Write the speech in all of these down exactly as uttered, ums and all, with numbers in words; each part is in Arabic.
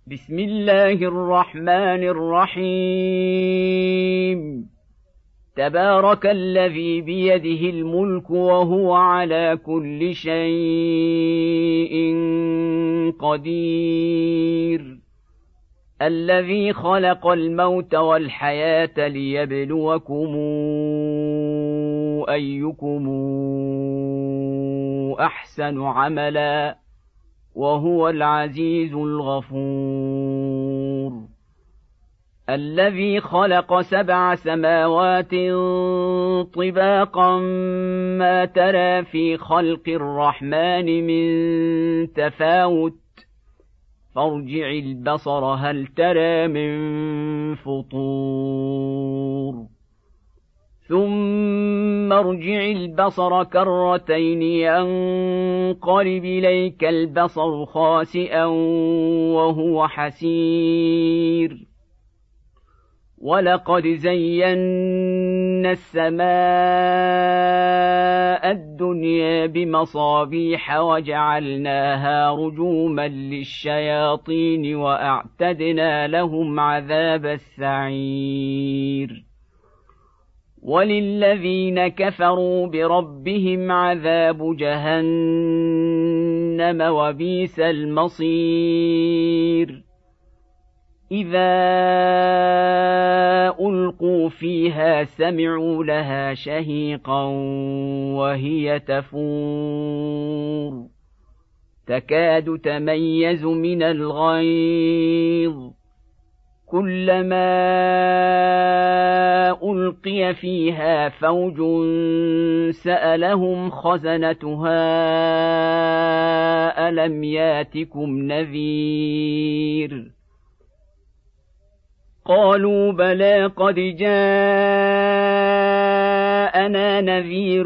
بسم الله الرحمن الرحيم تبارك الذي بيده الملك وهو على كل شيء قدير الذي خلق الموت والحياة ليبلوكم أيكم أحسن عملا وهو العزيز الغفور الذي خلق سبع سماوات طباقا ما ترى في خلق الرحمن من تفاوت فارجع البصر هل ترى من فطور ثم ارجع البصر كرتين ينقلب إليك البصر خاسئا وهو حسير ولقد زينا السماء الدنيا بمصابيح وجعلناها رجوما للشياطين وأعتدنا لهم عذاب السعير وللذين كفروا بربهم عذاب جهنم وبئس المصير إذا ألقوا فيها سمعوا لها شهيقا وهي تفور تكاد تميز من الغيظ كلما ألقي فيها فوج سألهم خزنتها ألم ياتكم نذير قالوا بلى قد جاءنا نذير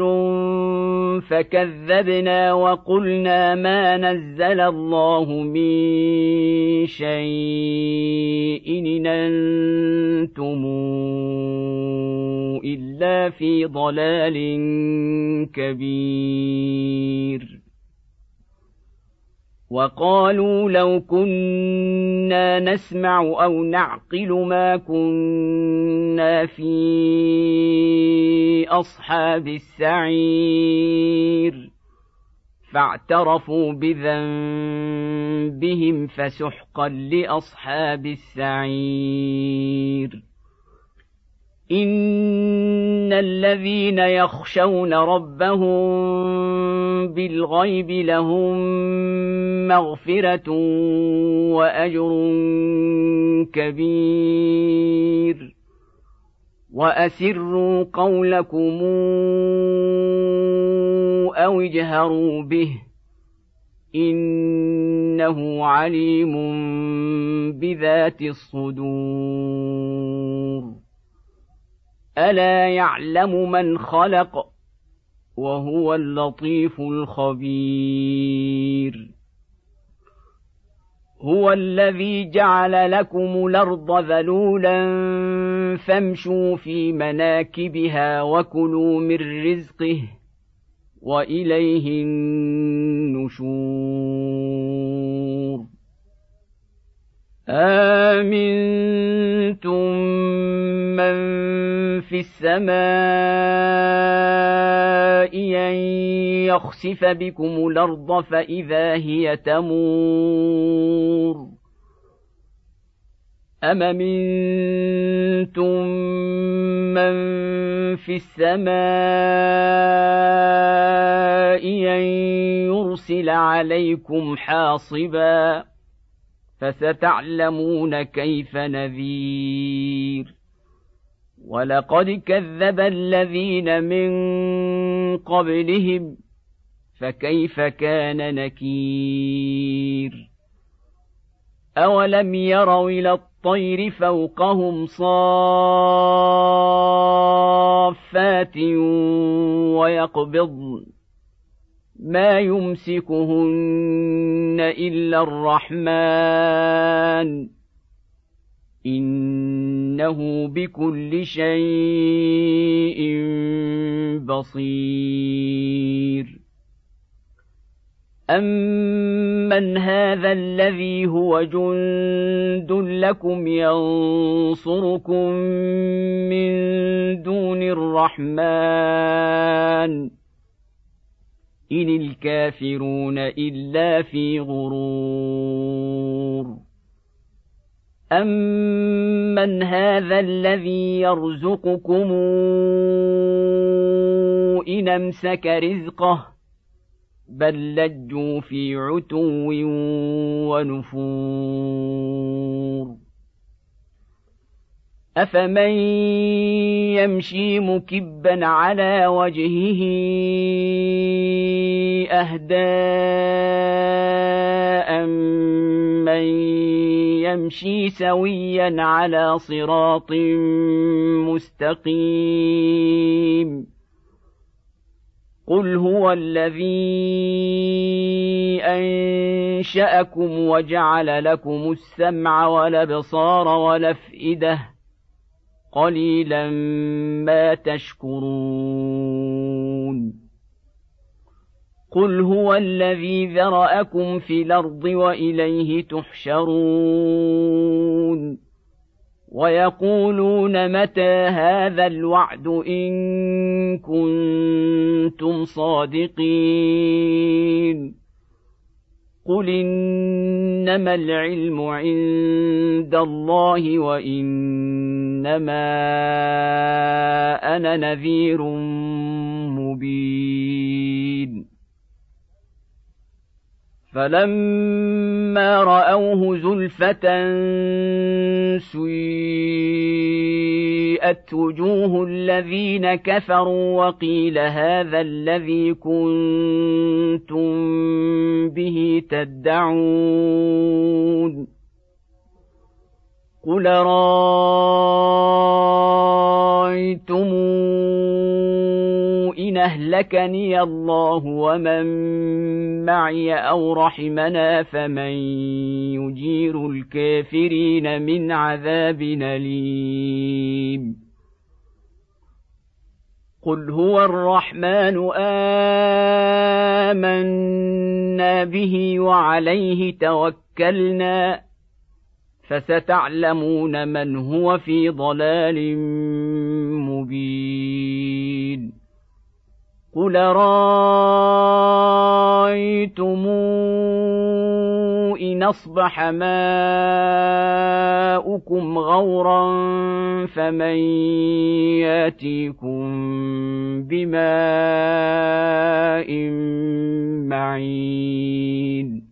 فكذبنا وقلنا ما نزل الله من شيء إن أنتم إلا في ضلال كبير وقالوا لو كنا نسمع أو نعقل ما كنا في أصحاب السعير فاعترفوا بذنبهم فسحقا لأصحاب السعير إن الذين يخشون ربهم بالغيب لهم مغفرة وأجر كبير وأسروا قولكم أو اجهروا به إنه عليم بذات الصدور ألا يعلم من خلق وهو اللطيف الخبير هو الذي جعل لكم الأرض ذلولا فامشوا في مناكبها وكلوا من رزقه وإليه النشور آمنتم من في السماء أن يخسف بكم الأرض فإذا هي تمور أم أمنتم من في السماء أن يرسل عليكم حاصبا فستعلمون كيف نذير ولقد كذب الذين من قبلهم فكيف كان نكير أولم يروا إلى الطير فوقهم صافات ويقبضن ما يمسكهن إلا الرحمن إنه بكل شيء بصير أَمَّنْ هَذَا الَّذِي هُوَ جُندٌ لَّكُمْ يَنصُرُكُم مِّن دُونِ الرَّحْمَٰنِ إِنِ الْكَافِرُونَ إِلَّا فِي غُرُورٍ أَمَّنْ هَذَا الَّذِي يَرْزُقُكُمْ إِنْ أَمْسَكَ رِزْقَهُ بَل لَّجُّوا فِي عُتُوٍّ وَنُفُورٍ أَفَمَن يَمْشِي مُكِبًّا عَلَى وَجْهِهِ أَهْدَىٰ أَمَّن يَمْشِي سَوِيًّا عَلَى صِرَاطٍ مُّسْتَقِيمٍ قُلْ هُوَ الَّذِي أَنشَأَكُمْ وَجَعَلَ لَكُمُ السَّمْعَ وَالْأَبْصَارَ وَالْأَفْئِدَةَ قَلِيلًا مَا تَشْكُرُونَ قُلْ هُوَ الَّذِي ذَرَأَكُمْ فِي الْأَرْضِ وَإِلَيْهِ تُحْشَرُونَ وَيَقُولُونَ مَتَىٰ هَٰذَا الْوَعْدُ إِن كُنتُمْ صَادِقِينَ قُلْ إِنَّمَا الْعِلْمُ عِندَ اللَّهِ وَإِنَّمَا أَنَا نَذِيرٌ مُّبِينٌ فَلَمَّا رَأَوْهُ زُلْفَةً سُيِّئَتْ وُجُوهُ الَّذِينَ كَفَرُوا وَقِيلَ هَٰذَا الَّذِي كُنتُم بِهِ تَدَّعُونَ قُلْ أَرَأَيْتُمْ إِنْ أَهْلَكَنِيَ اللَّهُ وَمَن مَّعِيَ أَوْ رَحِمَنَا فَمَن يُجِيرُ الْكَافِرِينَ مِنْ عَذَابٍ أَلِيمٍ قُلْ هُوَ الرَّحْمَٰنُ آمَنَّا بِهِ وَعَلَيْهِ تَوَكَّلْنَا فَسَتَعْلَمُونَ مَنْ هُوَ فِي ضَلَالٍ مُّبِينٍ قُلْ أَرَأَيْتُمْ إِنْ أَصْبَحَ مَاؤُكُمْ غَوْرًا فَمَن يَأْتِيكُم بِمَاءٍ مَّعِينٍ